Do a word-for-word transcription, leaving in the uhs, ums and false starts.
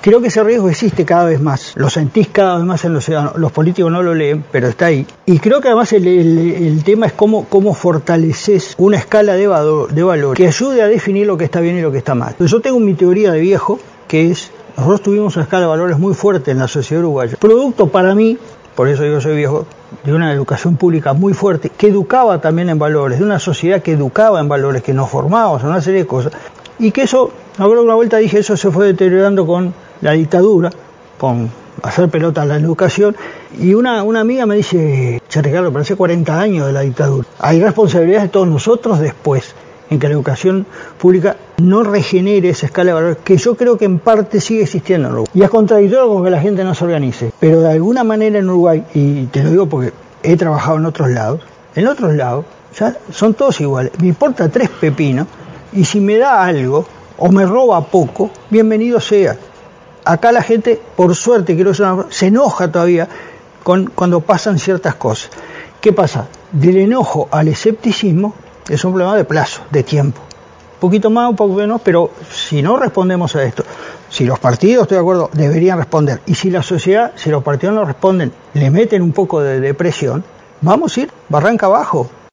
Creo que ese riesgo existe cada vez más. Lo sentís cada vez más en los ciudadanos. Los políticos no lo leen, pero está ahí. Y creo que además el, el, el tema es cómo, cómo fortaleces una escala de, valor, de valor que ayude a definir lo que está bien y lo que está mal. Entonces, yo tengo mi teoría de viejo, que es, nosotros tuvimos una escala de valores muy fuerte en la sociedad uruguaya. Producto para mí, por eso yo soy viejo, de una educación pública muy fuerte, que educaba también en valores, de una sociedad que educaba en valores, que nos formábamos en una serie de cosas, y que eso, ahora una vuelta dije, eso se fue deteriorando con la dictadura, con hacer pelota a la educación, y una, una amiga me dice, che Ricardo, pero hace cuarenta años de la dictadura, hay responsabilidades de todos nosotros después, en que la educación pública no regenere esa escala de valores, que yo creo que en parte sigue existiendo en Uruguay. Y es contradictorio con que la gente no se organice, pero de alguna manera en Uruguay, y te lo digo porque he trabajado en otros lados, en otros lados ya son todos iguales, me importa tres pepinos, y si me da algo, o me roba poco, bienvenido sea. Acá la gente, por suerte, quiero decir, se enoja todavía con, cuando pasan ciertas cosas. ¿Qué pasa? Del enojo al escepticismo es un problema de plazo, de tiempo. Un poquito más, un poco menos, pero si no respondemos a esto, si los partidos, estoy de acuerdo, deberían responder, y si la sociedad, si los partidos no responden, le meten un poco de depresión, vamos a ir barranca abajo.